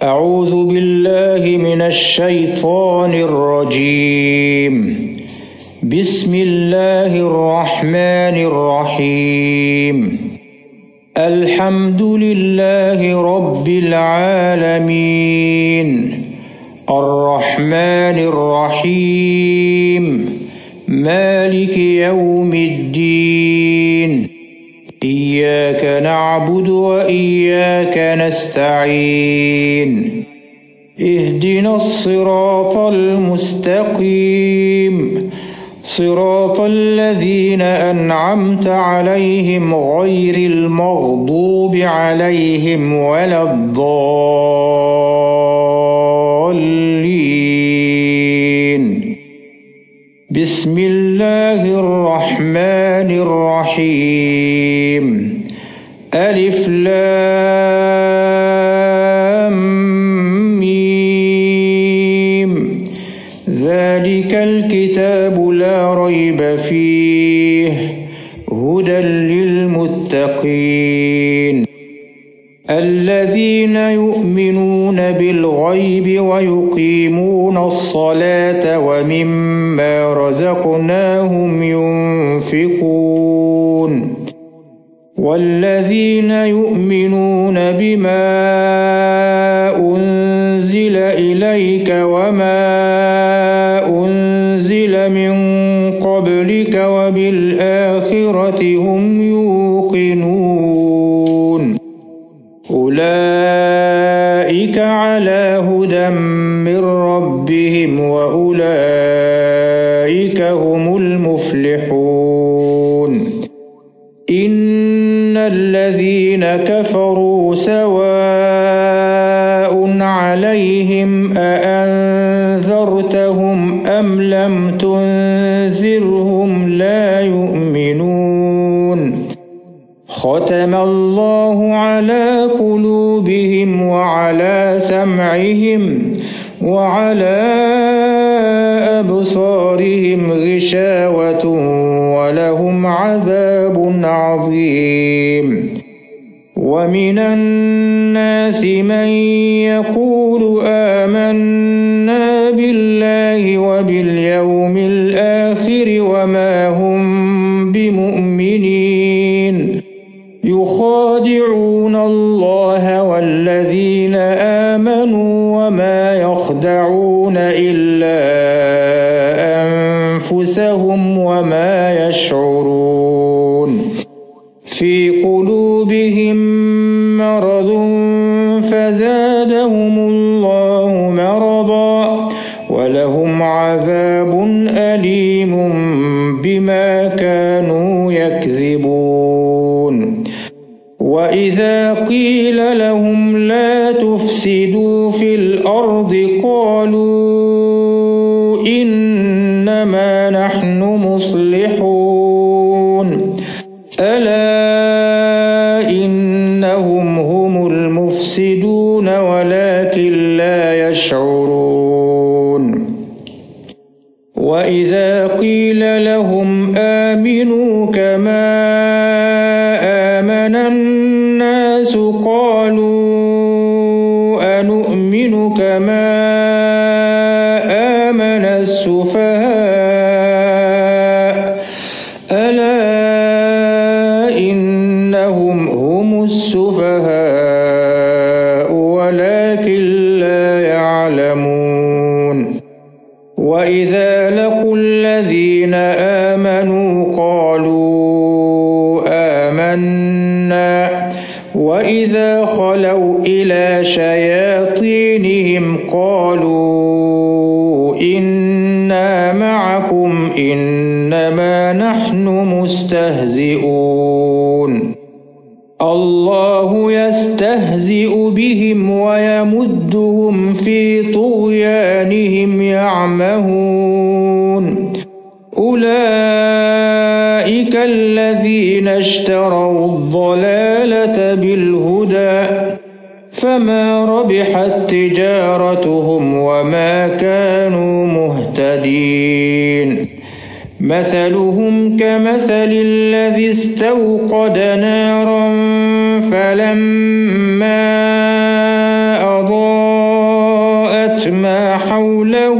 أعوذ بالله من الشيطان الرجيم. بسم الله الرحمن الرحيم. الحمد لله رب العالمين، الرحمن الرحيم، مالك يوم الدين. إياك نعبد وإياك نستعين. اهدنا الصراط المستقيم، صراط الذين أنعمت عليهم غير المغضوب عليهم ولا الضالين. بسم الله الرحمن الرحيم. ألف لام ميم. ذلك الكتاب لا ريب فيه، هدى للمتقين الذين يؤمنون بالغيب ويقيمون الصلاة ومما رزقناهم ينفقون. والذين يؤمنون بما أنزل إليك وما أنزل من قبلك وبالآخرة هم يوقنون. أولئك على هدى من ربهم وأولئك هم المفلحون. إن الذين كفروا سواء عليهم أأنذرتهم أم لم تنذرهم لا يؤمنون. ختم الله على قلوبهم وعلى سمعهم وعلى أبصارهم غشاوة ولهم عذاب عظيم. ومن الناس من يقول آمنا بالله وباليوم الآخر وما هم بمؤمنين. يخادعون الله والذين آمنوا وما يخدعون إلا أنفسهم وما يشعرون. في قلوبهم مرض فزادهم الله مرضا ولهم عذاب أليم بما كانوا يكذبون. وإذا قيل لهم لا تفسدوا في الأرض قالوا إنما نحن مصلحون. ألا إنهم هم المفسدون ولكن لا يشعرون. وإذا قيل لهم آمنوا كما آمن الناس قالوا أنؤمن كما آمن السفهاء. ألا إنهم هم السفهاء ولكن لا يعلمون. وإذا لقوا الذين آمنوا قالوا آمنا وإذا خلوا إلى شياطينهم قالوا إنا معكم إنما نحن مستهزئون. الله يستهزئ بهم ويمدهم في طغيانهم يعمهون. أولئك الذين اشتروا الضلالة بالهدى فما ربحت تجارتهم وما كانوا مهتدين. مثلهم كمثل الذي استوقد نارا فلما أضاءت وأظلمت ما حوله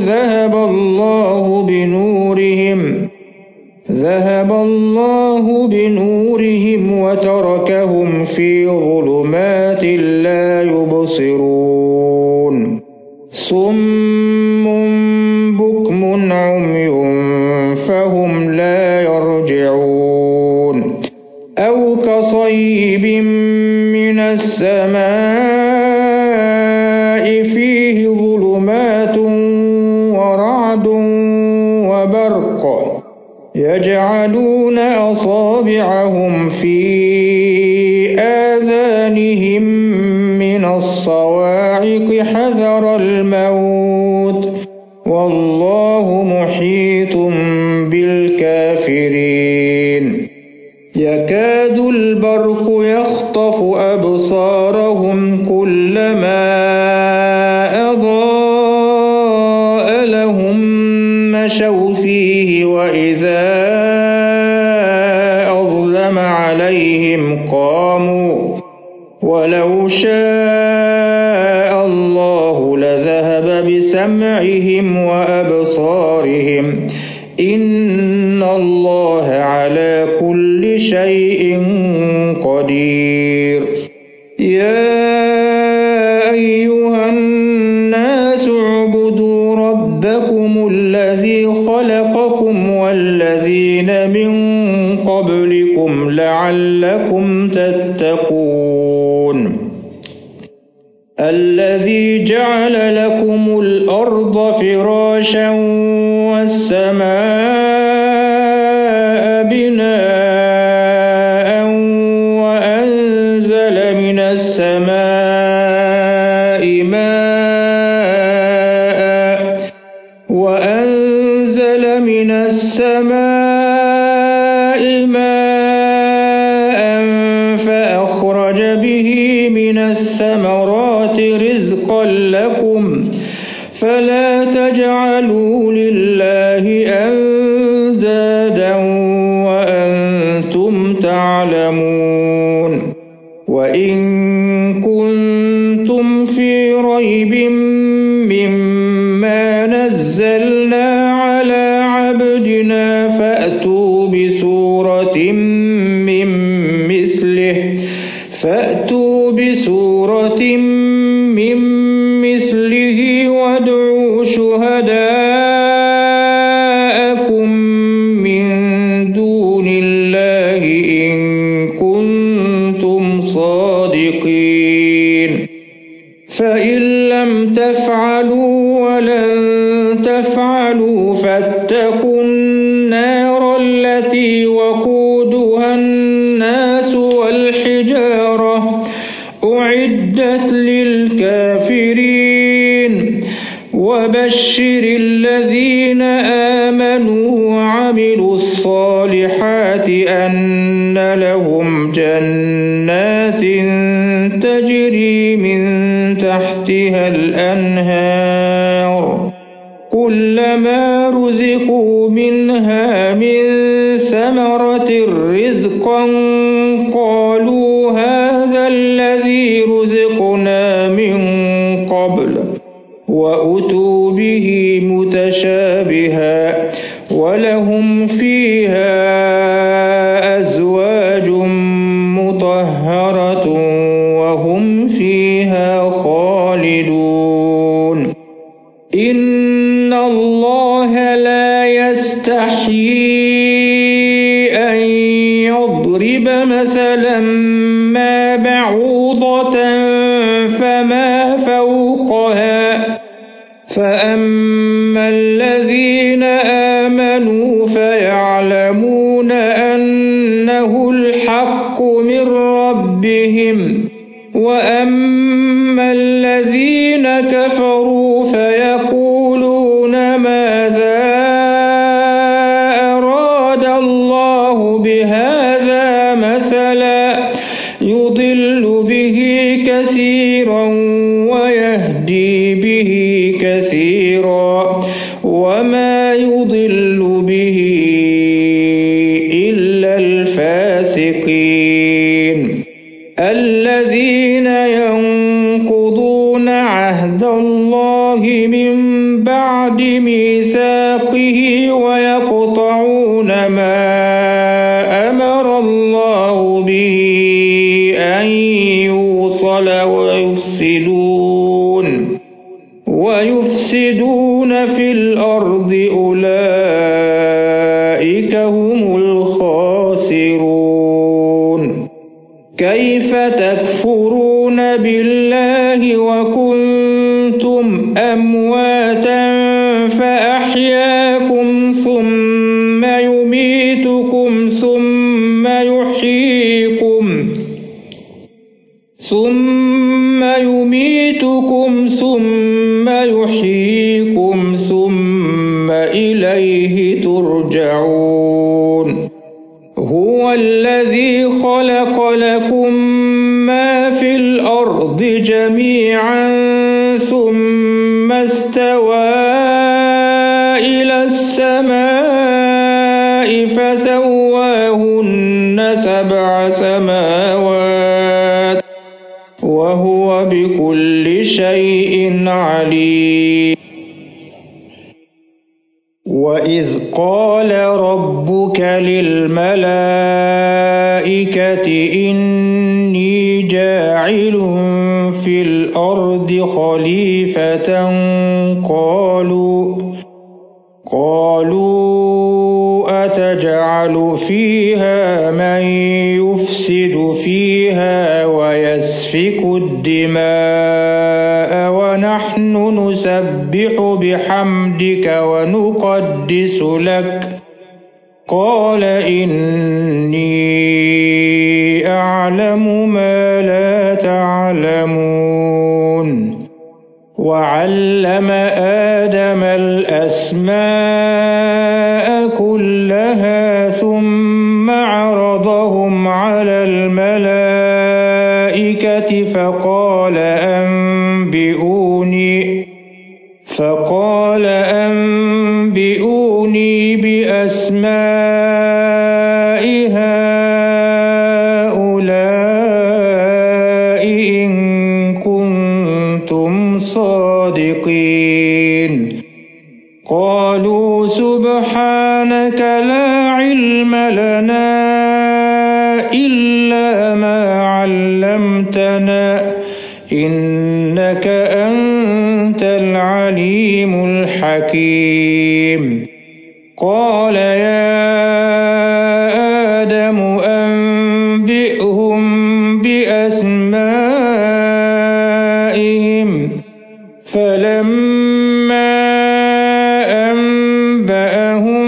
ذهب الله بنورهم وتركهم في ظلمات لا يبصرون صم بكم عمي فهم لا يرجعون أو كصيب من السماء فيه ظلمات ورعد وبرق يجعلون أصابعهم في آذانهم من الصواعق حذر الموت والله محيط بالكافرين يكاد البرق يخطف أبصارهم كلما أضاء لهم مشوا فيه وإذا أظلم عليهم قاموا ولو شاء الله لذهب بسمعهم وأبصارهم إن الله على كل شيء قدير يا أيها الناس اعبدوا ربكم الذي خلقكم والذين من قبلكم لعلكم تتقون الذي جعل لكم الأرض فراشا والسماء بناء وأنزل من السماء ماء فأخرج به من الثمرات رزقا لكم فلا تجعلوا لله أندادا وأنتم تعلمون وإن كنتم في ريب مما نزلنا على عبدنا فأتوا بسورة من مثله وادعوا شهداءكم من دون الله إن كنتم صادقين فإن لم تفعلوا ولن تفعلوا فاتقوا النار التي وقودها الناس والحجارة أعدت للكافرين وبشر الذين آمنوا وعملوا الصالحات أن لهم جنات تجري من تحتها الأنهار كلما رزقوا منها من ثمرة رزقا قالوا هذا الذي رزقنا من قبل وأتوا به متشابها ولهم فيها أزواج مطهرة وهم فيها خالدون إن الله لا يستحيي أن يضرب مثلا ما بعوضة فما فوقها فأما الذين آمنوا فيعلمون أنه الحق من ربهم وأما الذين كفروا فيقولون ماذا أراد الله بهذا مثلا يضل به كثيرا ويهدي به كثيرا وما يضل به إلا الفاسقين الذين ينقضون عهد عهد الله من بعد ميثاقه ويقطعون ما أمر الله به أن يوصل ويفسدون في الأرض أولئك هم الخاسرون. كيف تكفرون بالله وكنتم أمواتا فأحياكم ثم يميتكم ثم يحييكم ثم إليه ترجعون. هو الذي خلق لكم ما في الأرض جميعا ثم استوى إلى السماء فسواهن 7 سماوات وهو بكل شيء عليم. وإذ قال ربك للملائكة إني جاعل في الأرض خليفة قالوا أتجعل فيها من يفسد فيها ويسفك الدماء ونحن نسبح بحمدك ونقدس لك قال إني أعلم ما لا تعلمون. وعلم آدم الأسماء كلها ثم عرضهم على الملائكة فقال أنبئوني بأسماء هؤلاء إن كنتم صادقين. قالوا سبحانك لا علم لنا إلا ما علمتنا إنك أنت العليم الحكيم. قال يا آدم أنبئهم بأسمائهم فلما أنبأهم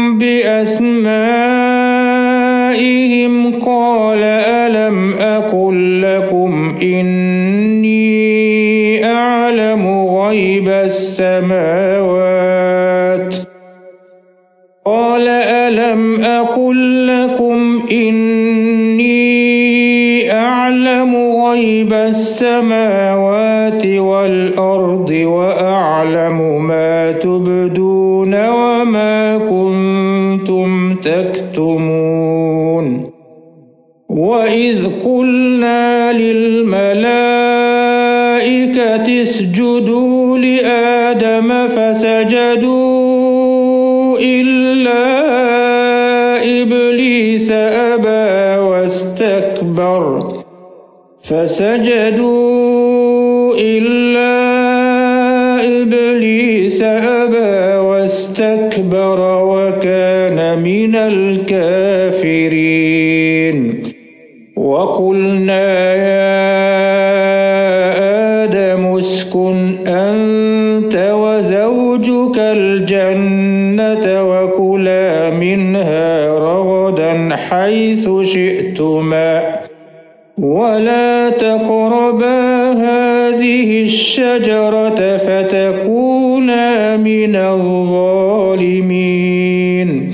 بأسمائهم قال ألم أقل لكم إني أعلم غيب السماوات والأرض وأعلم ما تبدون وما كنتم تكتمون. وإذ قلنا للملائكة اسجدوا لآدم فسجدوا إلا إبليس أبى واستكبر وكان من الكافرين. وقلنا يا آدم اسكن أنت وزوجك الجنة وكلا منها رغدا حيث شئتما ولا تقربا هذه الشجرة فتكونا من الظالمين.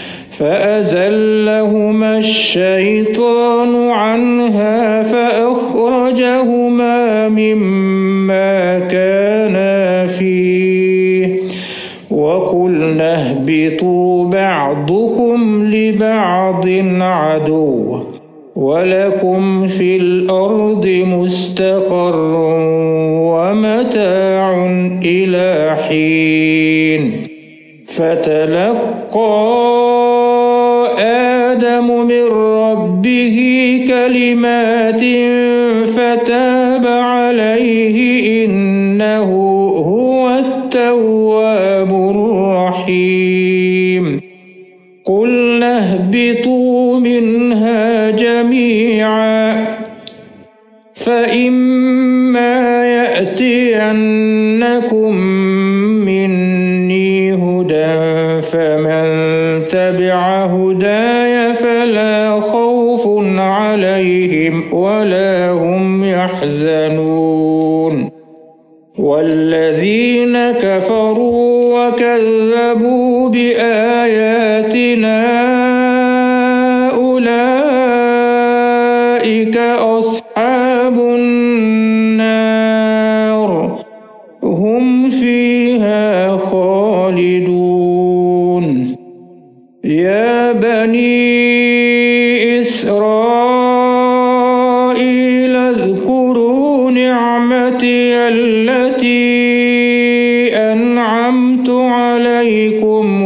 فأزلهما الشيطان عنها فأخرجهما مما كانا فيه وقلنا اهبطوا بعضكم لبعض عدو ولكم في الأرض مستقر ومتاع متاع إلى حين فتلقى آدم من ربه كلمات فتاب عليه إنه هو التواب الرحيم قلنا اهبطوا منها جميعا فإما يأتينكم مني هدى فمن تبع هداي فلا خوف عليهم ولا هم يحزنون والذين كفروا وكذبوا بآياتنا أولئك أصحاب النار هم فيها خالدون يا بني إسرائيل اذكروا نعمتي التي أنعمت عليكم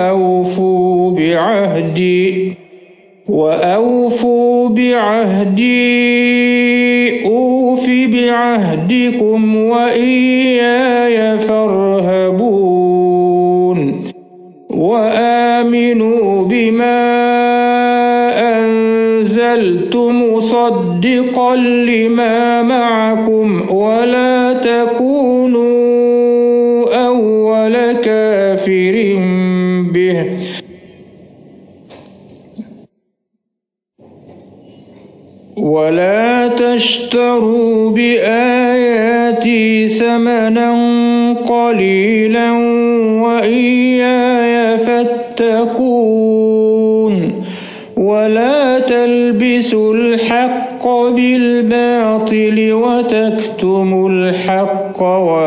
وأوفوا بعهدي أوف بعهدكم وإياي فارهبون وآمنوا بما أنزلت مصدقا لما معكم ولا تكونوا أول كافر به ولا تشتروا بآياتي ثمنا قليلا وإياي فاتقون ولا تلبسوا الحق بالباطل وتكتموا الحق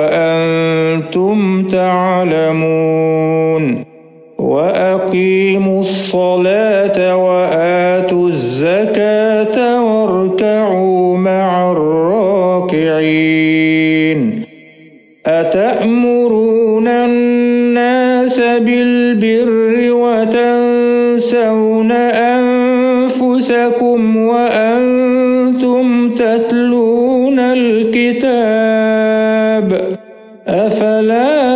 وأنتم تعلمون وأقيموا الصلاة وآتوا الزكاة واركعوا مع الراكعين أتأمرون الناس بالبر وتنسون أنفسكم وأنتم تتلون الكتاب أفلا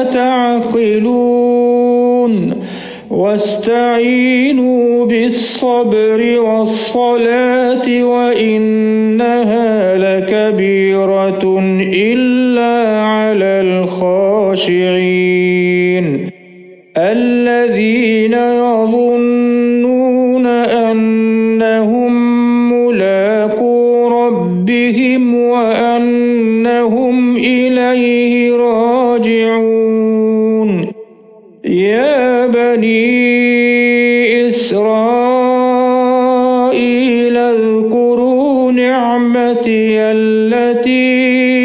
تعقلون واستعينوا بالصبر والصلاة وإنها لكبيرة إلا على الخاشعين الذين يظنون أنهم ملاقو ربهم وأنهم إليه راجعون يا بني إسرائيل اذكروا نعمتي التي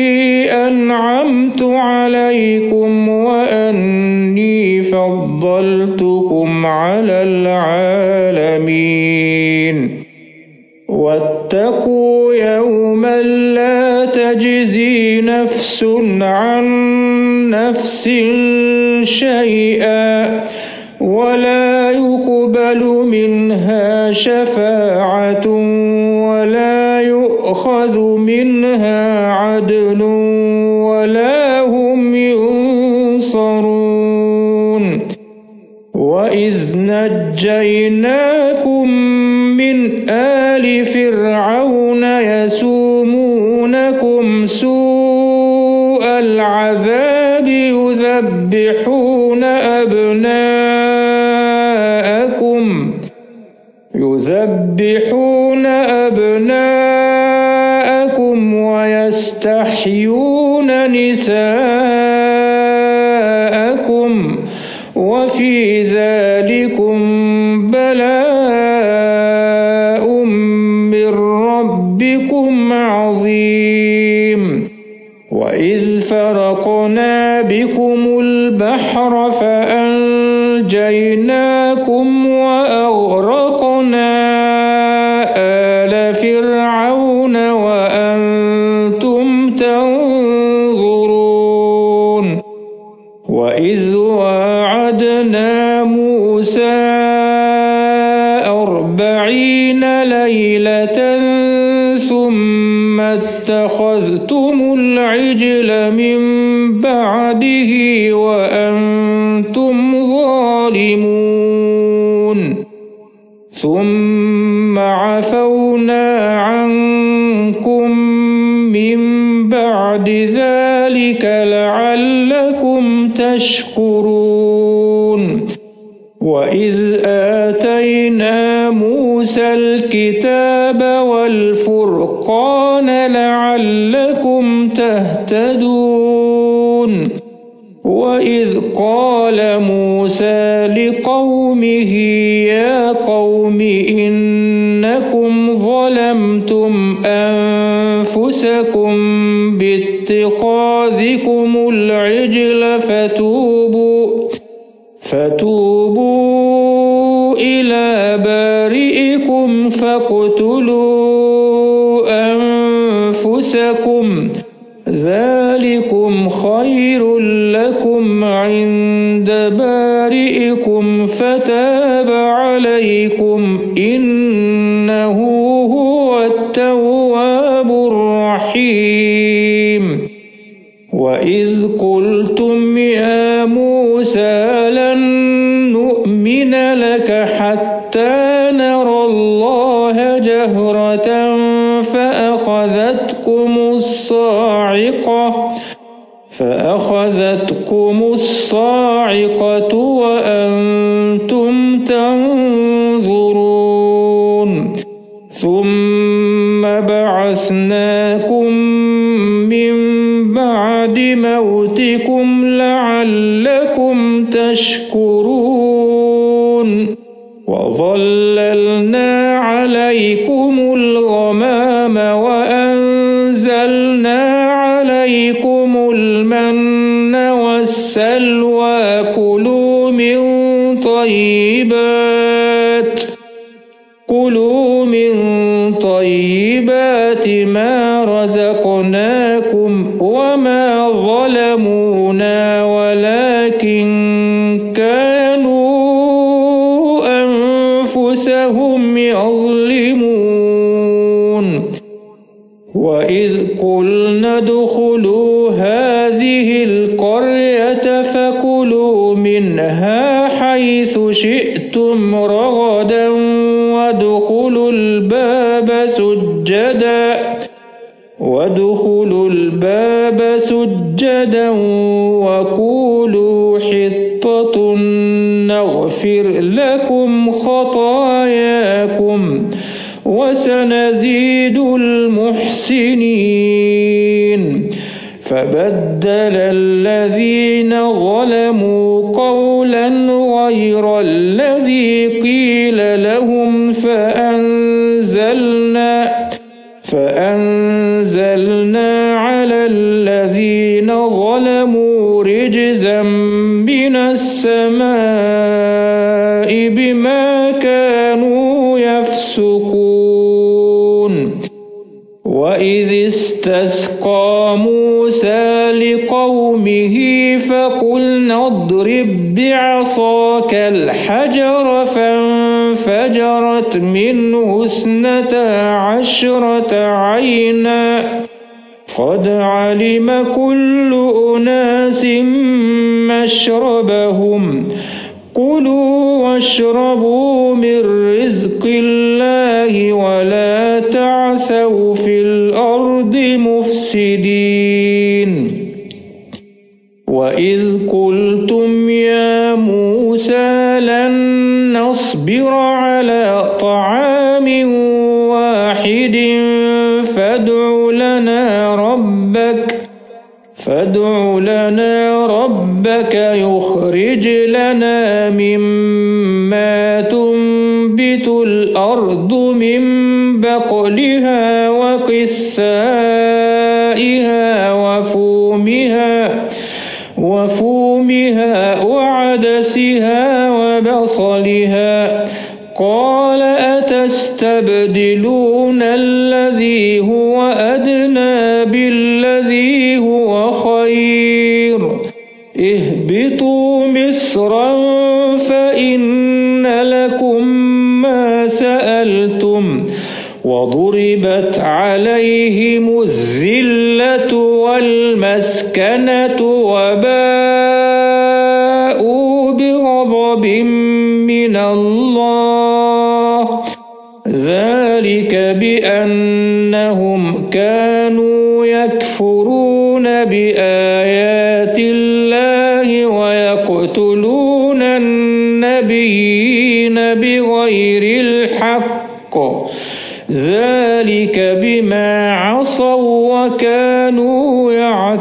أنعمت عليكم وأني فضلتكم على العالمين واتقوا يوما لا تجزي نفس عن نفس شيئا ولا يقبل منها شفاعة ولا يؤخذ منها عدل ولا هم ينصرون وإذ نجيناكم من آل فرعون يسومونكم سوء العذاب يذبحون أبناءكم ويستحيون نساءكم وفي ذلكم بلاء من ربكم عظيم وإذ فرقنا بكم البحر فأنجيناكم وأغرقنا آل فرعون وأنتم تنظرون وإذ واعدنا موسى 40 ليلة ثم اتخذتم العجل من بعده وأنتم ظالمون ثم عفونا عنكم من بعد ذلك لعلكم تشكرون وإذ آتينا موسى الكتاب والفرقان لعلكم تهتدون وإذ قال موسى لقومه يا قوم إنكم ظلمتم أنفسكم باتخاذكم العجل فتوبوا إلى بارئكم فاقتلوا أنفسكم ذلكم خير لكم عند بارئكم فتاب عليكم إنه هو التواب الرحيم وإذ قلتم يا موسى لن نؤمن لك حتى نرى الله جهرة فأخذتكم الصاعقة وأنتم تنظرون ثم بعثناكم من بعد موتكم لعلكم تشكرون وظللنا عليكم الغمام وأنزلنا عليكم المن والسلوى كلوا من طيبات ما رزقناكم وما ظلمونا ولكن كانوا أنفسهم يظلمون وإذ قلنا ادخلوا هذه القرية فكلوا منها حيث شئتم رغدا وادخلوا الباب سجدا وقولوا حطة نغفر لكم خطاياكم وسنزيد المحسنين فبدل الذين ظلموا قولا غير الذي قيل لهم فأنزلنا على الذين ظلموا رجزا من السماء بما كانوا يفسقون وإذ استسقى موسى لقومه فقلنا اضرب بعصاك الحجر فانفجرت منه 12 عينا قد علم كل أناس مشربهم كلوا واشربوا من رزق الله ولا تعثوا في الأرض مفسدين وإذ قلتم يا موسى لن نصبر على طعام واحد فادع لنا ربك يخرج لنا مما تنبت الأرض من بقلها وقثائها وفومها وعدسها وبصلها قال أتستبدلون الذي هو أدنى بالذي هو خير اهبطوا مصرا فإن لكم ما سألتم وضربت عليهم الذلة والمسكنة وباءوا بغضب من الله ذلك بأنهم كانوا يكفرون بآيات الله ويقتلون النبيين بغير الحق ذلك بما عصوا وكانوا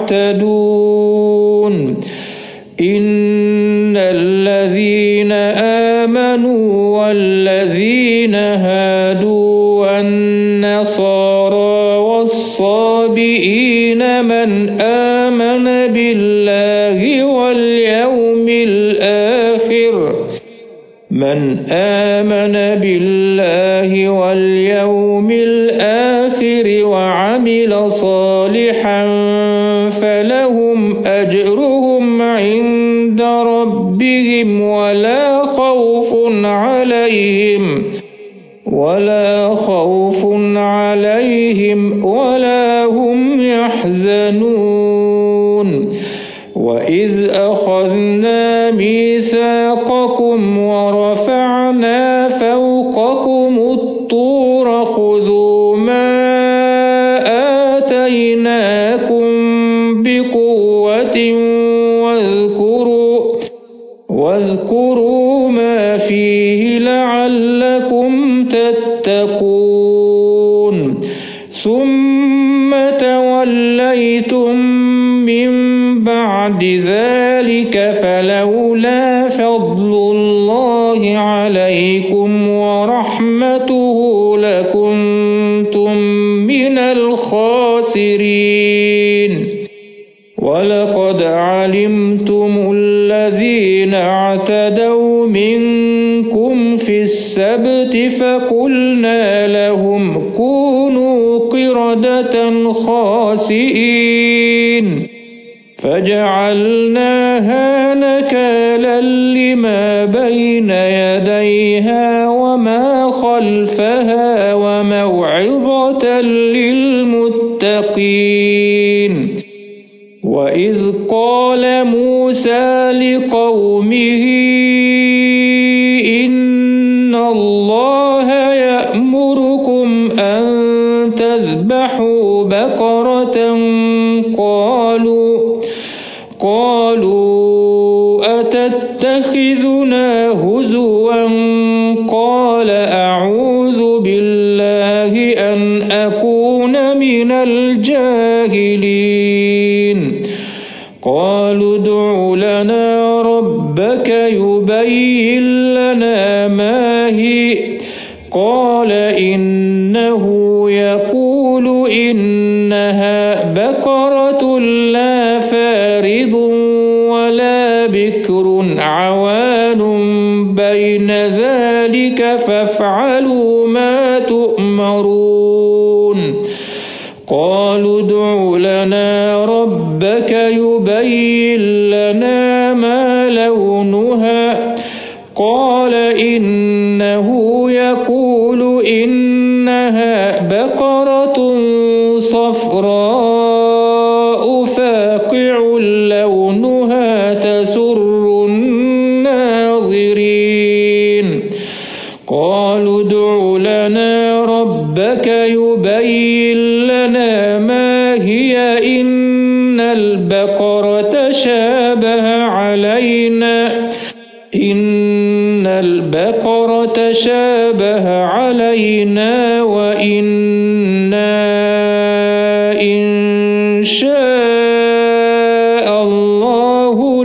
يعتدون إن الذين آمنوا والذين هادوا والنصارى والصابئين من آمن بالله واليوم الآخر وعمل صالحا فلهم أجرهم عند ربهم ولا خوف عليهم ولا هم يحزنون وإذ أخذنا ميثاقكم ورفعنا فوقكم الطور خذوا ما آتيناكم بقوة واذكروا ما فيه لعلكم تتقون ثم توليتم من بعد ذلك فلولا فضل الله عليكم ورحمته لكنتم من الخاسرين ولقد علمتم الذين اعتدوا منكم في السبت فقلنا لهم كونوا قردة خاسئين فجعلناها نكالا لما بين يديها وما خلفها وموعظة للمتقين وإذ قال موسى لقومه إن الله يأمركم أن تذبحوا بقرة قالوا أتتخذنا هزوا قال أعوذ بالله أن أكون من الجاهلين قالوا ادع لنا ربك يبين لنا ما هي قال إنه يقول إنها بقرة لا فارض ولا بكر عوان بين ذلك فافعلوا ما تؤمرون قالوا ادع لنا ربك يبين لنا ما لونها قال إنه يقول إنها بقرة صفراء فاقع لونها تسر الناظرين قالوا ادع لنا ربك يبين لنا ما هي إن البقرة شابه علينا وإنا إن شاء الله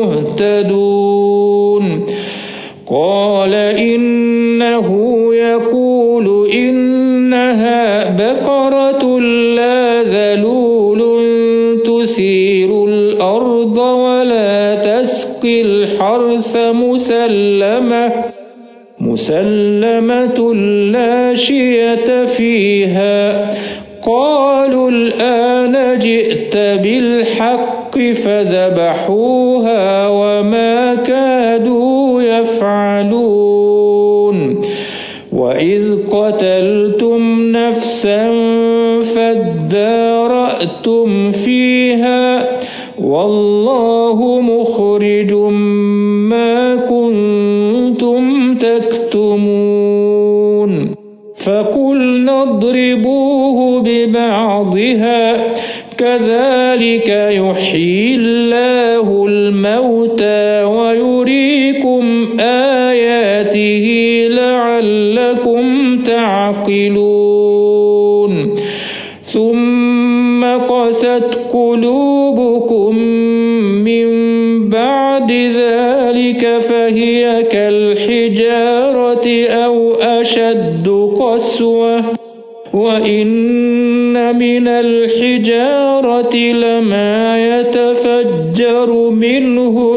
لمهتدون قال إنه يقول إنها بقرة لا ذلول تثير الأرض ولا تسقي الحرث مسلمة لا شية فيها قالوا الآن جئت بالحق فذبحوها وما كادوا يفعلون وإذ قتلتم نفسا فادارأتم فيها والله مخرج ما كنتم تكتمون فقلنا اضربوه ببعضها كذلك يحيي الله الموتى ويريكم آياته لعلكم تعقلون ثم قست قلوبكم من بعد ذلك فهي كالحجارة أو أشد قسوة وإن من الحجارة لما يتفجر منه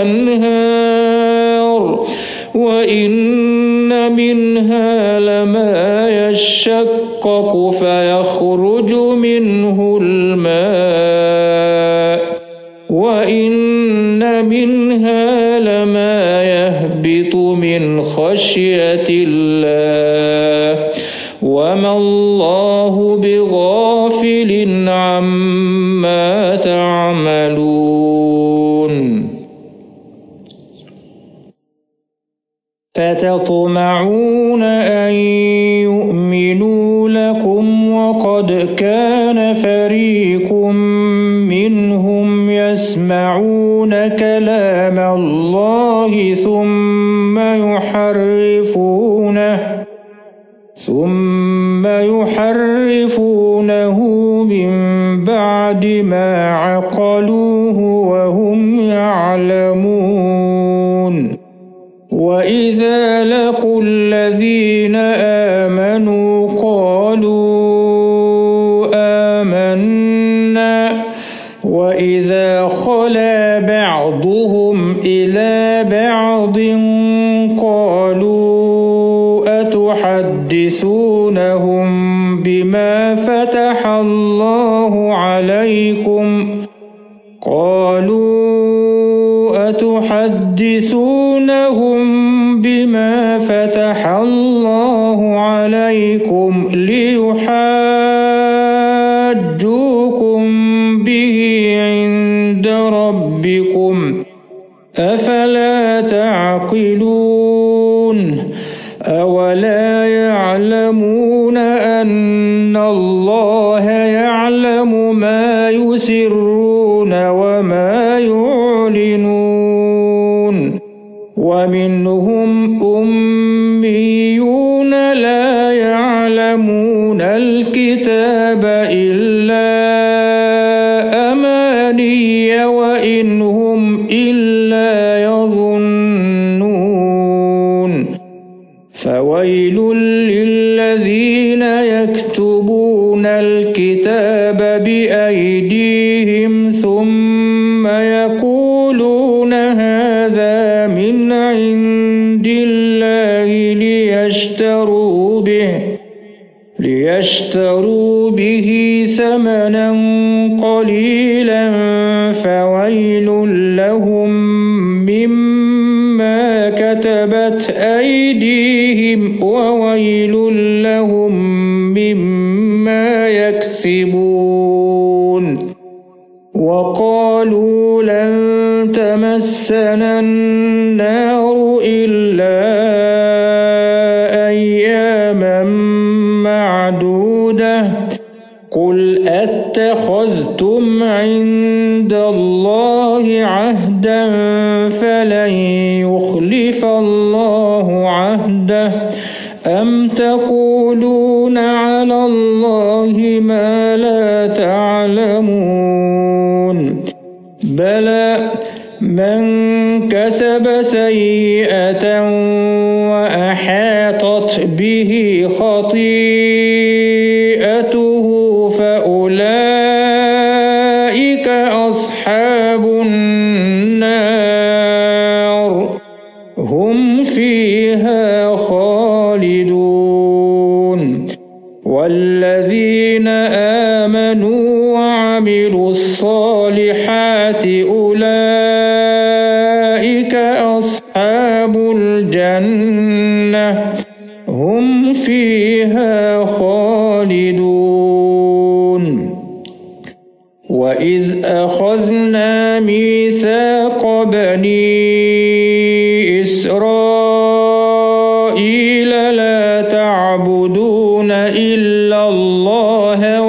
الأنهار وإن منها لما يشقق فيخرج منه الماء وإن منها لما يهبط من خشية الله وما الله بغافل عما تعملون فتطمعون أن يؤمنوا لكم وقد كان فريق منهم يسمعون كلام الله ثم يحرفونه من بعد ما عقلوه وهم يعلمون وإذا لقوا الذين آمنوا قالوا آمنا وإذا خلا بعضهم إلى بعض قالوا أتحدثونهم بما فتح الله عليكم ليحاجوكم به عند ربكم أفلا تعقلون أولا يعلمون أن الله يعلم ما يسرون وما يعلنون ومنهم أميون لا يعلمون الكتاب إلا أماني وإن هم إلا يظنون فويل للذين يكتبون الكتاب بأيديهم ثم يقولون هذا من عند الله ليشتروا به ثمنا قليلا فويل لهم مما كتبت أيديهم وويل لهم مما يكسبون وقالوا لن تمسنا النار إلا أياما معدودة قل أتخذتم عند الله عهدا فلن يخلف الله عهده أم تقولون على الله ما لا تعلمون بلى من كسب سيئة وأحاطت به خطيئته فأولئك أصحاب النار هم فيها خالدون والذين أولئك أصحاب الجنة هم فيها خالدون وإذ أخذنا ميثاق بني إسرائيل لا تعبدون إلا الله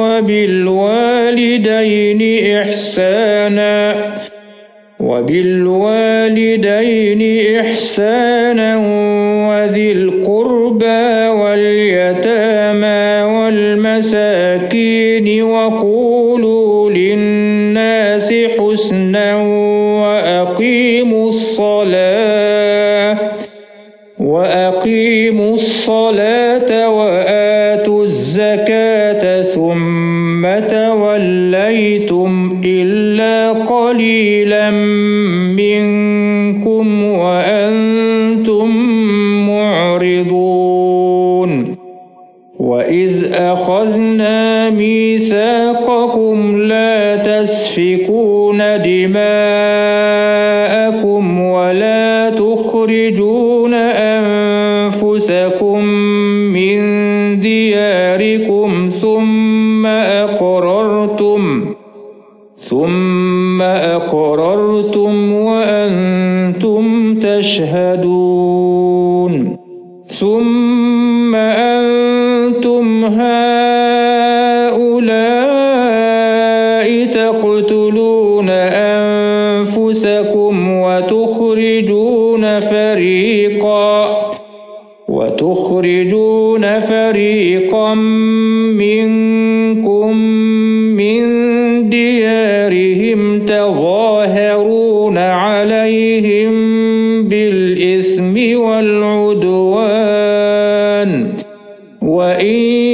وبالوالدين إحسانا وذي القربى واليتامى والمساكين وقولوا للناس حسنا وأقيموا الصلاة وآتوا الزكاة ثم توليتم إلا قليلا منكم وأنتم معرضون وإذ أخذنا ميثاقكم لا تسفكون دماءكم ولا تخرجون أنفسكم من دياركم ثم أقررتم وأنتم تشهدون ثم أنتم هؤلاء تقتلون أنفسكم وتخرجون فريقا منكم من ديارهم تظاهرون عليهم بالإثم والعدوان وإن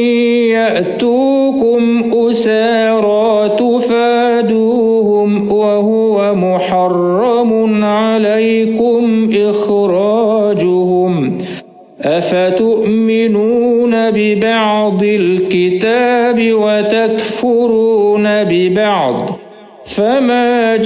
يأتوكم أسارى تفادوهم وهو محرم عليكم إخراجهم أفتؤمنون ببعض الكتاب وتكفرون ببعض فما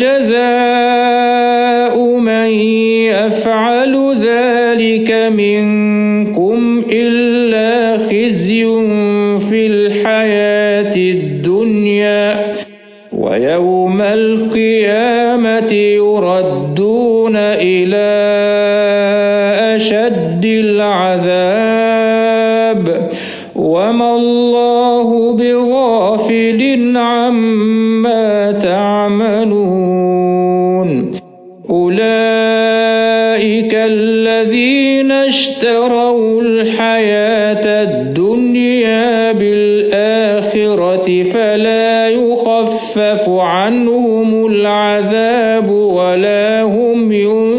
جزاء من يفعل ذلك منكم إلا خزي في الحياة الدنيا ويوم القيامة يردون إلى أشد العذاب وما الله بغافل عما تعملون أولئك الذين اشتروا الحياة الدنيا بالآخرة فلا يخفف عنهم العذاب ولا هم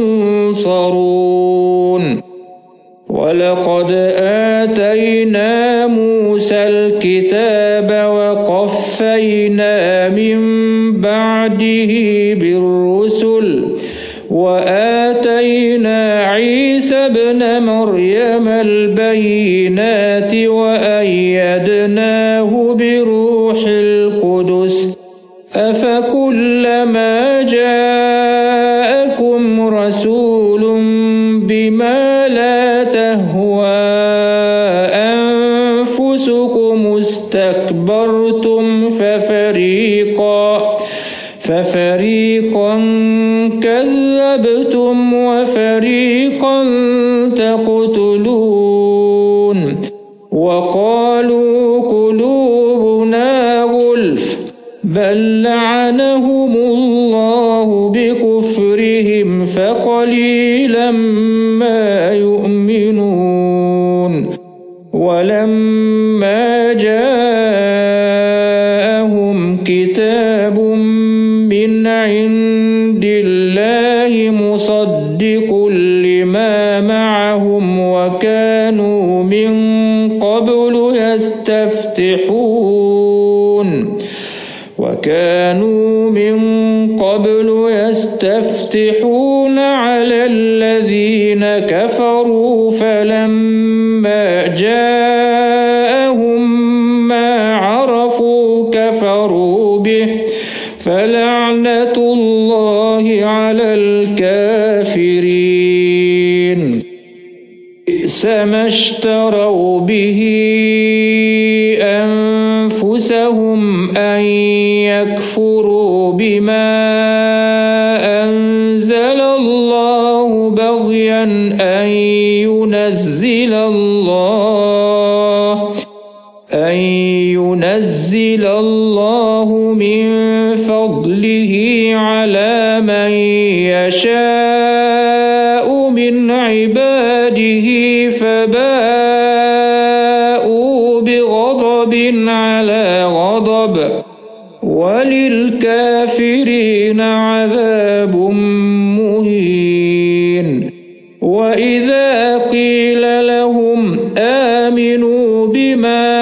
ينصرون ولقد آتينا موسى الكتاب وقفينا من بعده بالرسل وآتينا عيسى ابن مريم البينات وأيدناه بروح القدس أفكلما جاءكم رسول بما لا تهوى أنفسكم استكبرتم ففريقا كذبتم وفريقا تقتلون وقالوا قلوبنا غلف بل لعنهم الله بكفرهم فقليلا ما يؤمنون ولما جاءهم كتاب من عند الله مصدق لما معهم وكانوا من قبل يستفتحون على الذين كفروا فلما جاءهم ما عرفوا كفروا به فلعنة الله على الكافرين بئس ما اشتروا به أنفسهم أن يكفروا بما أنزل الله بغيا أن ينزل الله من فضله على من يشاء من عباده فباءوا بغضب على غضب وللكافرين عذاب مهين. وإذا قيل لهم آمنوا بما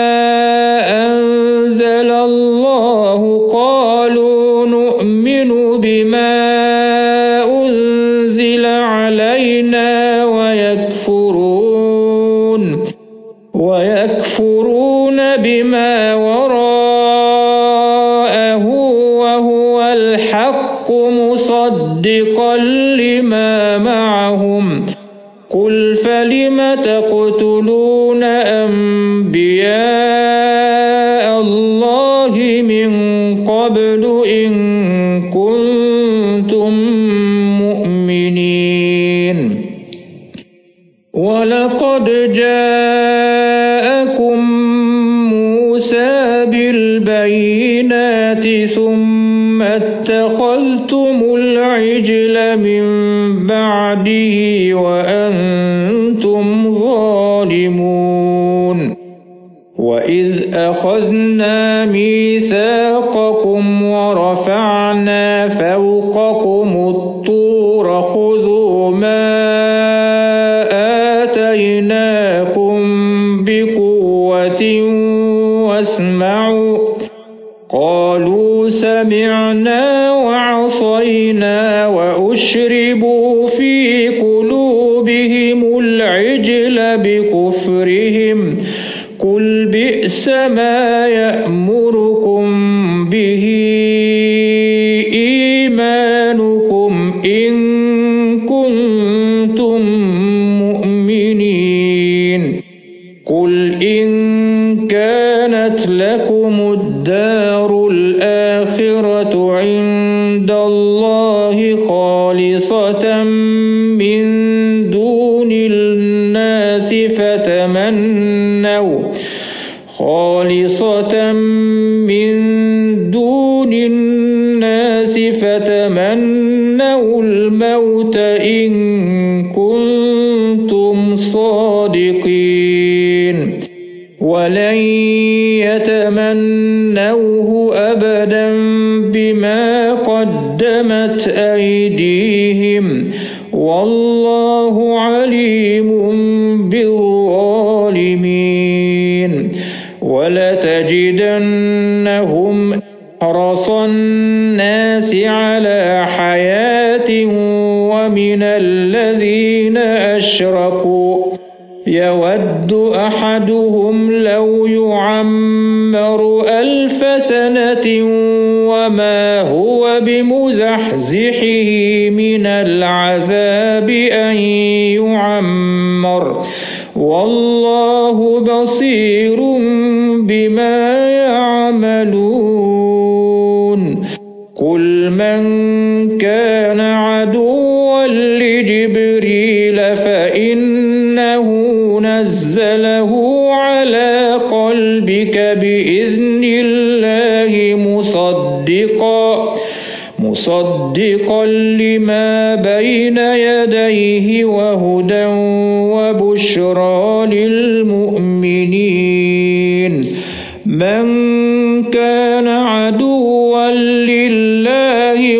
أنزل الله قالوا نؤمن بما أنزل علينا ويكفرون بما وراءه وهو الحق مصدقا لما معهم قل فلم تقتلون أنبياء الله من قبل إن كنتم مؤمنين. ولقد جاءكم موسى بالبينات ثم اتخذتم العجل من بعده وأنتم ظالمون. وإذ أخذنا ميثاقكم ورفعنا فوقكم الطور خذوا ما آتيناكم بقوة واسمعوا قالوا سمعنا وعصينا وأشربوا في قلوبهم العجل بكفرهم قل بئس ما يأمركم به إيمانكم إن كنتم مؤمنين. قل إن كانت لكم الدار الآخرة عند الله خالصة من دون الناس فتمنوا الموت إن كنتم صادقين ولن يتمنوه أبدا بما قدمت أيديهم والله عليم بالظالمين. ولتجدنهم أحرص الناس على حياة ومن الذين أشركوا يود أحدهم لو يعمر 1000 سنة وما هو بمزحزحه من العذاب أن يعمر والله بصير بما يعملون. قل من كان عدوا لجبريل فإنه نزله على قلبك بإذن الله مصدقا لما بين يديه وهدى وبشرى للمؤمنين. من كان عدوا لله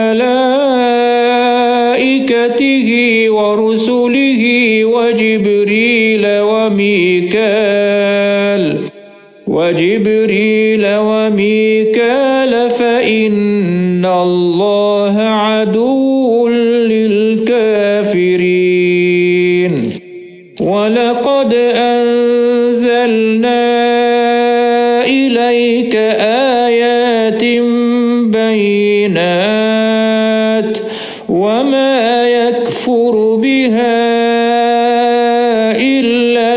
وملائكته ورسله وجبريل وميكال فإن الله عدو للكافرين. ولقد أنزلنا إليك آيات بينات وما يكفر بها إلا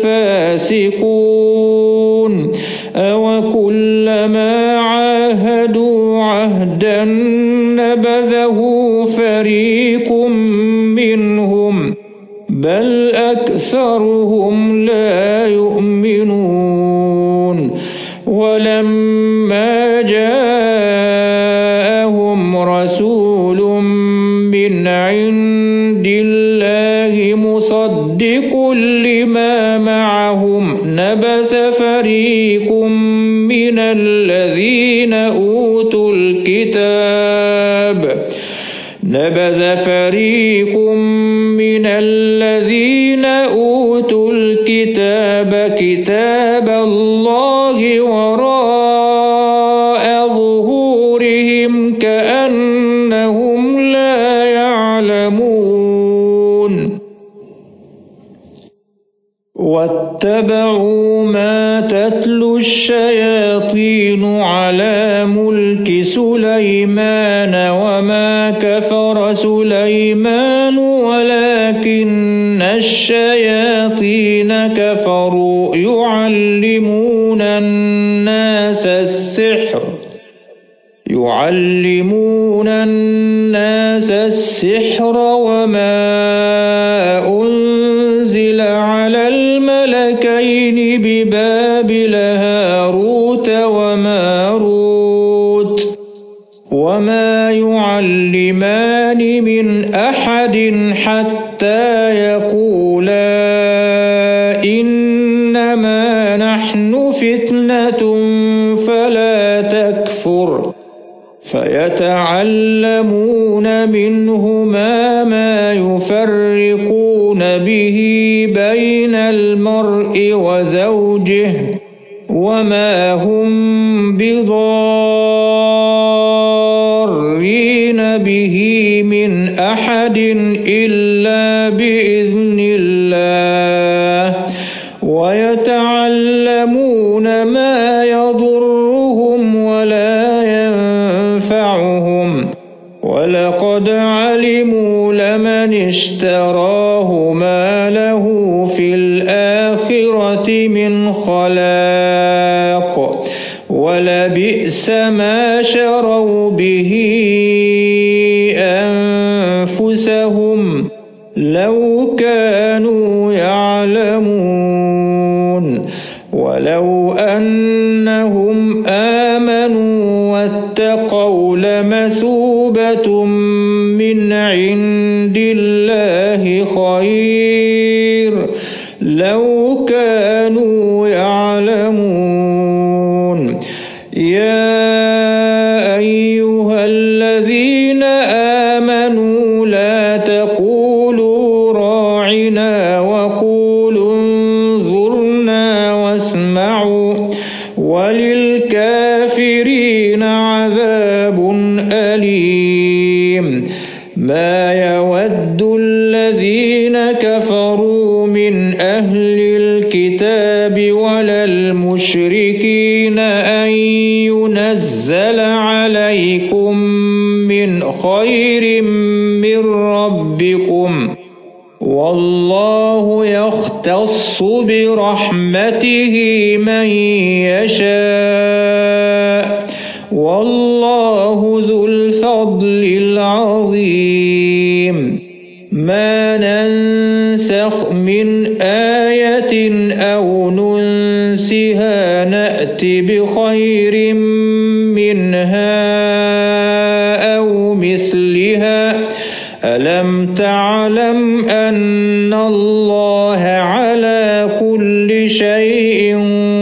الفاسقون أوكلما عاهدوا عهدا نبذه فريق منهم بل أكثرهم لا يؤمنون ولما جاءهم رسول من عند الله مصدق لما معهم نبذ فريق من الذين أوتوا الكتاب كتاب الله وراء ظهورهم كأنهم لا يعلمون واتبعوا ما تتلو الشياطين على ملك سليمان وما كفر سليمان ولكن الشياطين كفروا يعلمون الناس السحر وما أنزل على الملكين ببابل هاروت وماروت وما يعلمان من أحد حتى يقولا إنما نحن فتنة فلا تكفر فيتعلمون منهما ما يفرقون به بين المرء وزوجه وما هم بضارين به من أحد إلا بإذن الله ويتعلمون ما يضرهم ولا ينفعهم ولقد علموا لمن اشتراه ما له في الآخرة من خلاق ولبئس ما شروا به أنفسهم لو كانوا يعلمون ولو أنهم آمنوا واتقوا لمثوبة من عند الله خير لو كانوا يعلمون يا أيها الذين آمنوا لا تقولوا راعنا وقولوا انظرنا واسمعوا وللكافرين عذاب أليم ما يود الذين كفروا من أهل الكتاب ولا المشركين أن ينزل عليكم من خير من ربكم والله يختص برحمته من يشاء والله ذو الفضل العظيم ما ننسخ من آية أو ننسها نأت بخير منها أو مثلها ألم تعلم أن الله على كل شيء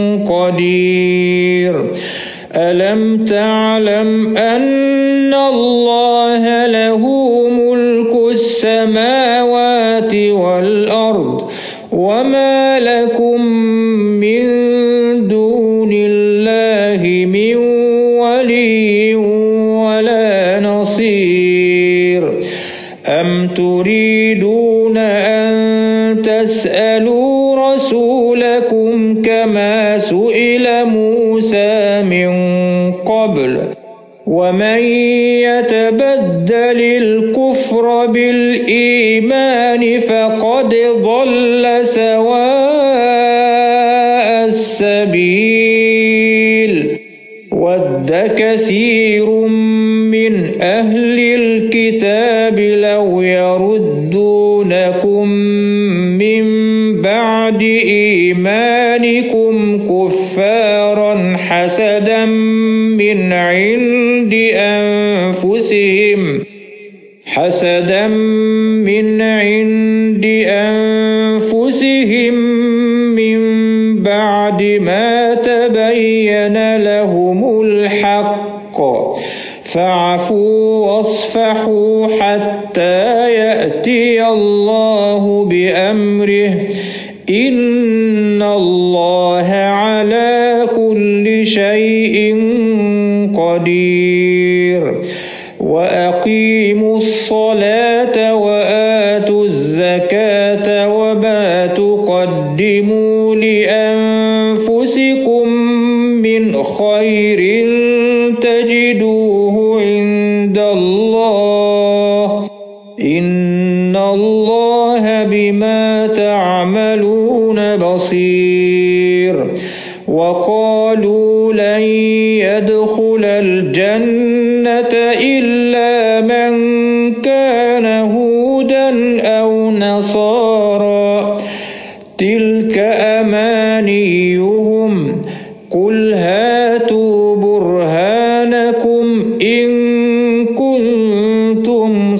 قدير ألم تعلم أن الله له ملك السماوات والأرض وما لكم من دون الله من ولي ولا نصير أم تريدون أن تسألوا رسولكم كما سئل موسى من قبل ومن يتبدل الكفر بالإيمان فقد ضل سواء السبيل. ود كثير من أهل الكتاب لو يردونكم من بعد إيمانكم كفارا حسدا من عند أنفسهم من بعد ما تبين لهم الحق فاعفوا واصفحوا حتى يأتي الله بأمره إن الله على كل شيء قدير. وأقيموا الصلاة وآتوا الزكاة وما تقدموا لأنفسكم من خير تجدوه عند الله إن الله بما تعملون بصير. وقالوا لن يدخل الجنة إلا من كان هودا أو نصارى تلك أمانيهم قل هاتوا برهانكم إن كنتم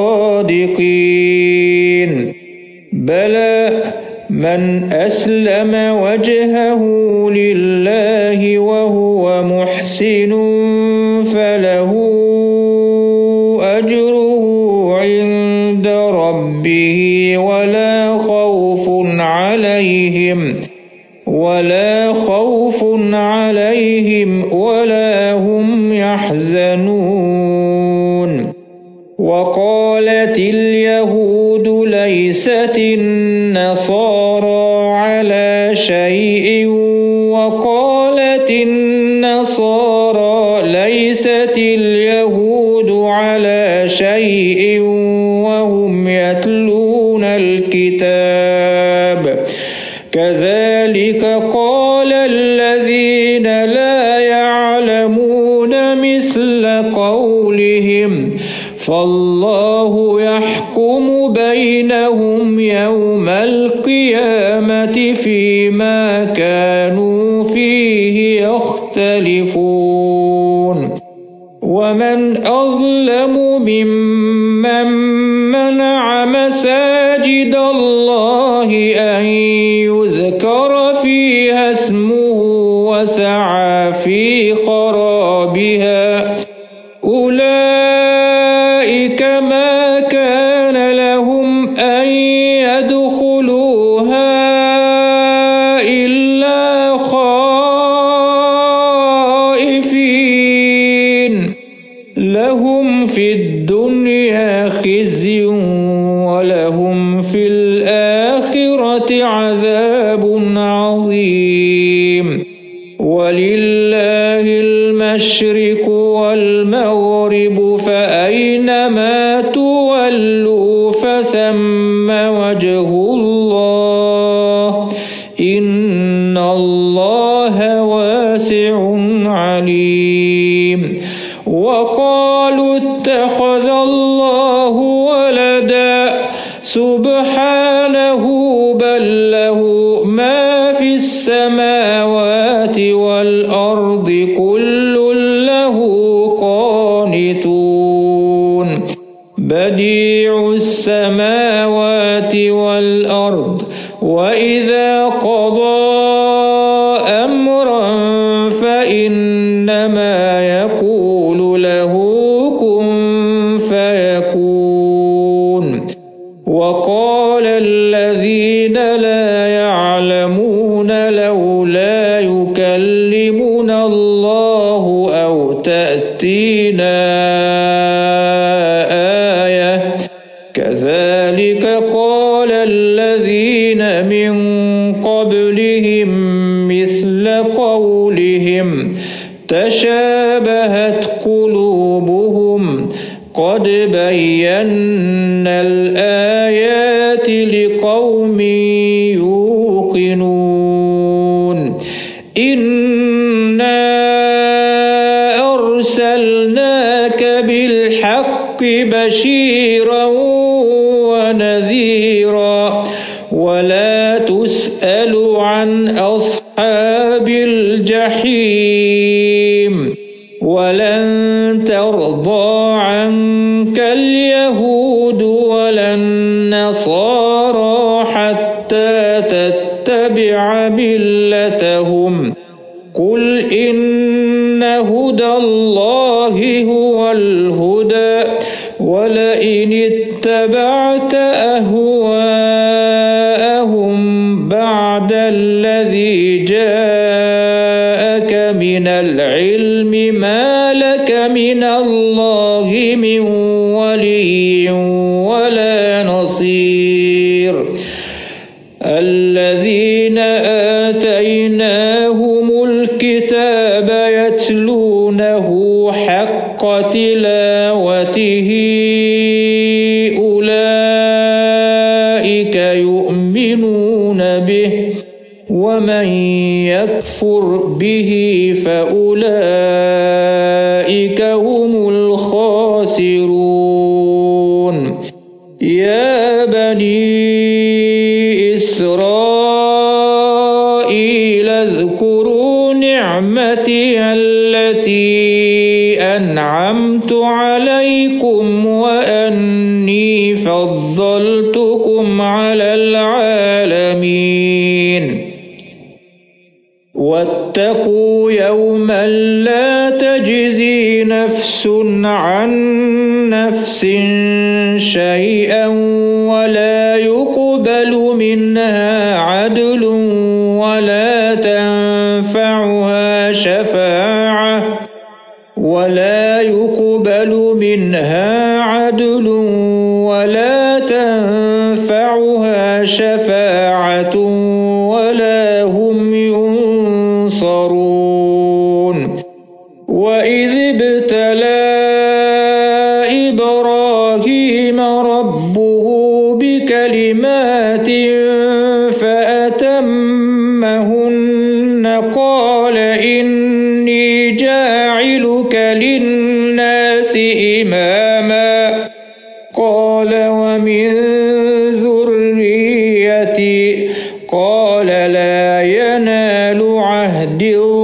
صادقين. بلى من أسلم وجهه لله وهو محسن فله أجره عند ربه ولا خوف عليهم ولا هم يحزنون. وقالت اليهود ليست النصارى على شيء وقالت النصارى ليست اليهود على شيء وهم يتلون الكتاب كذلك قال الذين لا يعلمون مثل قولهم فالله يحكم بينهم يوم القيامة فيما كانوا فيه يختلفون. ومن أظلم ممن منع مساجد الله أن يذكر فيها اسمه وسعى في خرابها أولئك ما كان لهم أن يدخلوها إلا خائفين لهم في الدنيا خزي ولهم في الآخرة عذاب عظيم. ولله المشرق والمغرب فأينما تولوا فثم وجه الله إن الله واسع عليم. وقالوا اتخذ الله ولدا سبحانه بل له ما في السماوات والأرض كل له قانتون. بديع السماوات والأرض وإذا قضى أمرا فإنما يقول له كن فيكون. وقال الذين لا يعلمون لولا يكلمنا الله أو تأتينا آية كذلك قال الذين من قبلهم مثل قولهم تشابهت قلوبهم قد الآيات لقوم يوقنون إنا أرسلناك بالحق بشيرا ونذيرا ولا تسأل عن أصحاب الجحيم ولن ترضى عنك اليهود ولا النصارى حتى تتبع ملتهم قل إن هدى الله هو الهدى ولئن اتبعت أهواءهم بعد الذي جاءك من العلم ما لك من الله من ولي ولا نصير الذين آتيناهم الكتاب يتلونه حق تلاوته أولئك يؤمنون به ومن يكفر به فأولئك هم الخاسرون يا بني إسرائيل اذكروا نعمتي التي أنعمت عليكم وأني فضلتكم على العالمين واتقوا يوما لا تجزي نفس عن نفس شيئا ولا يقبل منها عدل ولا تنفعها شفاعة ولا هم ينصرون وإذ ابتلى إبراهيم ربه بكلمات فأتمهن قال إني جاعلك للناس إماما قال ومن ذريتي قال لا ينال عهد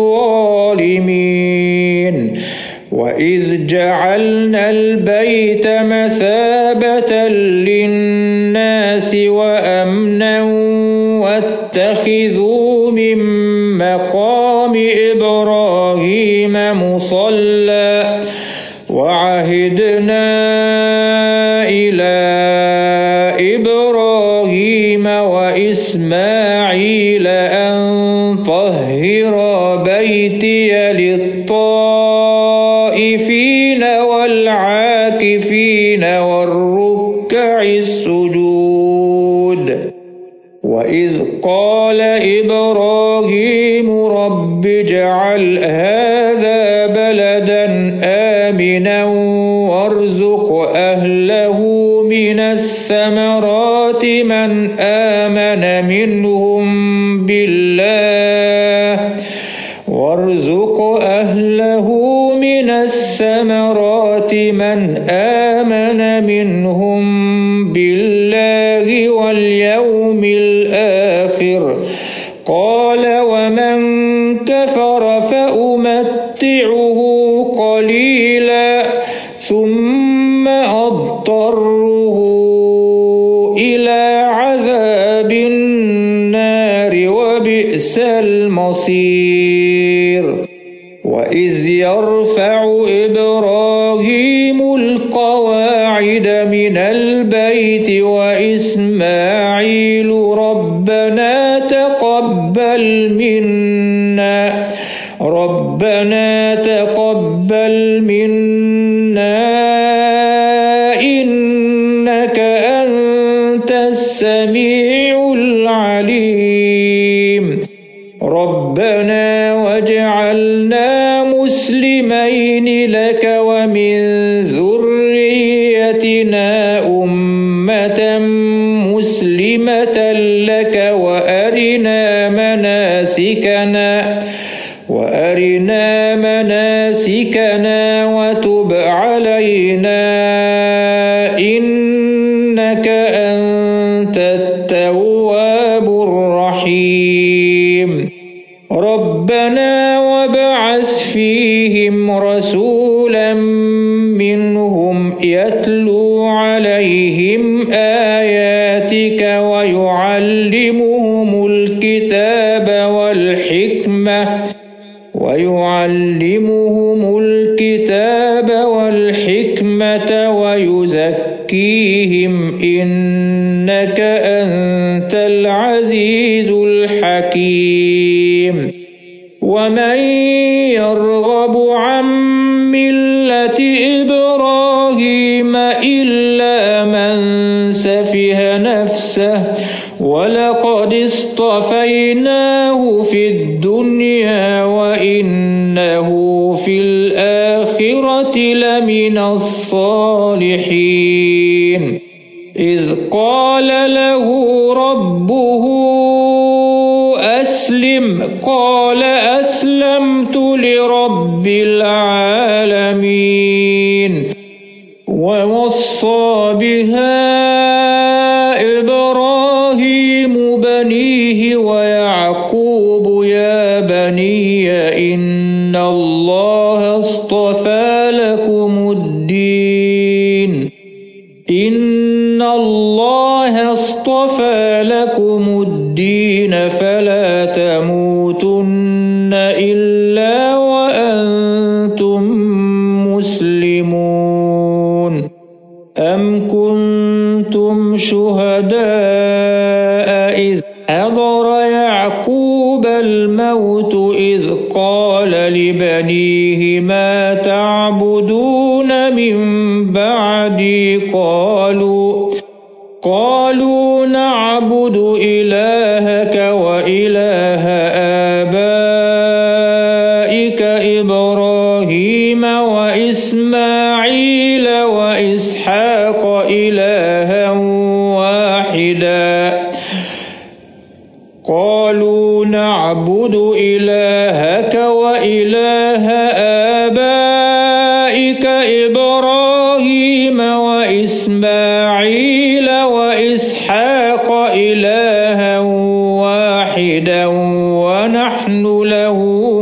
الظالمين وإذ جعلنا البيت مثابة للناس وأمنا واتخذوا من مقام إبراهيم مصلى وعهدنا إلى إبراهيم وإسماعيل أن طهر بيتي للطائفين والعاكفين والركع السجود وإذ قال إبراهيم رب اجعل هذا بلدا آمنا وارزق أهله من الثمرات من آمن منهم بالله واليوم الآخر قال ومن كفر فأمتعه قليلا ثم أضطره إلى عذاب النار وبئس المصير وإذ يرفع إبراهيم القواعد من البيت وإسماعيل ربنا تقبل منا إنك أنت السميع العليم ربنا واجعلنا مسلمين لك ومن ذريتنا أمة مسلمة لك وأرنا مناسكنا وتب علينا إنك أنت التواب الرحيم ربنا وابعث فيهم رسولا منهم يتلو عليهم آياتك ويعلمهم الكتاب والحكمة ويزكيهم إنك أنت العزيز الحكيم ومن يرغب عن ملة إبراهيم إلا من سفه نفسه ولقد اصطفيناه في الدنيا وإنه في الآخرة لمن الصالحين إذ قال له ربه أسلم قال أسلمت لرب العالمين ووصى بها إبراهيم بنيه ويعقوب يا بني إن الله اصطفى لكم الدين فلا تموتن إلا وأنتم مسلمون أم كنتم شهداء إذ حضر يعقوب الموت إذ قال لبنيه ما تعبدون من بعدي قالوا نعبد إلهك وإله آبائك إبراهيم وإسماعيل وإسحاق إلها واحدا قالوا نعبد إلهك وإله آبائك إبراهيم وإسماعيل وإسحاق إلها واحدا ونحن له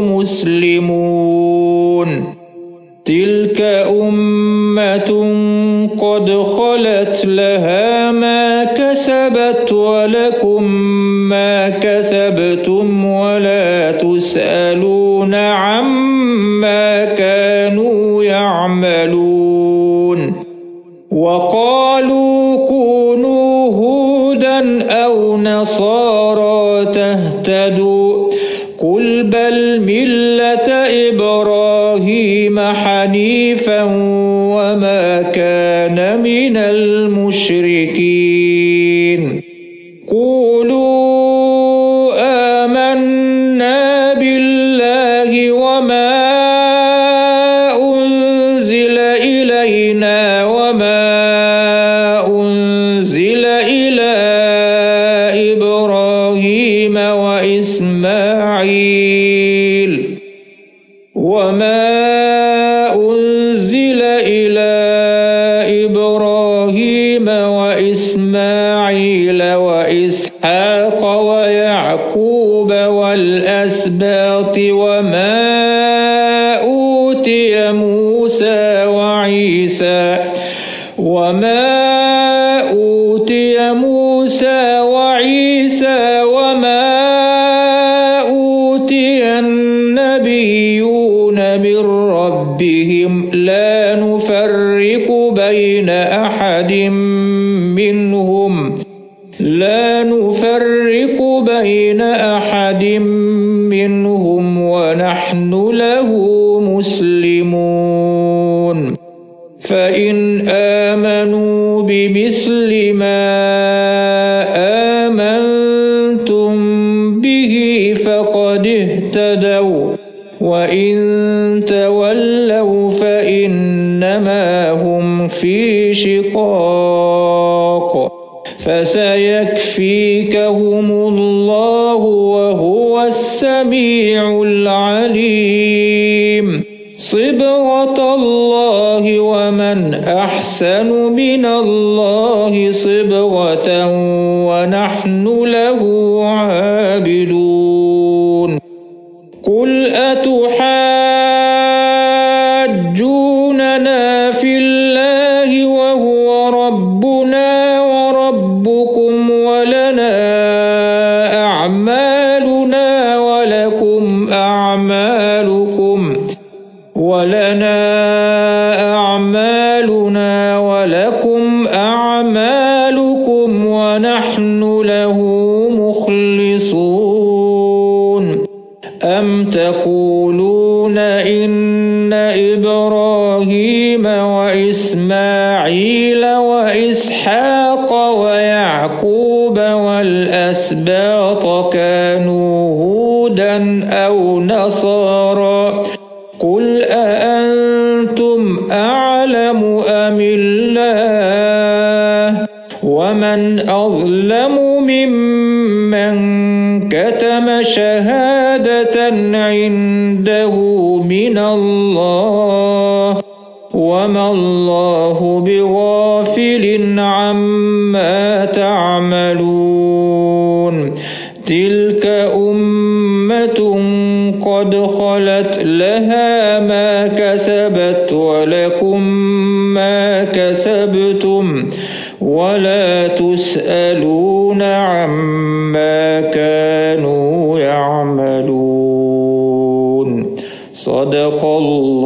مسلمون تلك أمة قد خلت لها ما كسبت ولكم ما كسبتم ولا تسألون عما كانوا يعملون وقالوا كونوا هودا أو نصارى تهتدوا قل بل ملة إبراهيم حنيفا وما كان من المشركين قولوا آمنا بالله وما أنزل إلينا وما أنزل إلى إبراهيم وإسماعيل وإسحاق ويعقوب والأسباط وما أوتي موسى وعيسى وما أوتي النبيون من ربهم لا نفرق بين أحد منهم ونحن له مسلمون فإن آمنوا بمثل ما آمنتم به فقد اهتدوا وإن تولوا فإنما هم في شقاق فسيكفيكهم الله وهو السميع العليم صبغة الله ومن أحسن من الله صبغة ونحن له عابدون قل أتحاجوننا في الله وهو ربنا وربكم ولنا أعمالنا ولكم أعمالكم ونحن له مخلصون أم تقولون إن إبراهيم وإسماعيل وإسحاق ويعقوب والأسباط كانوا هودا أو نصارى قل أأنتم أعلم أم الله ومن أظلم ممن كتم شهادة عنده من الله وما الله بغافل عما تعملون تلك أمة قد خلت لها ما كسبت ولكم ما كسبتم ولا تسألون عما كانوا يعملون صدق الله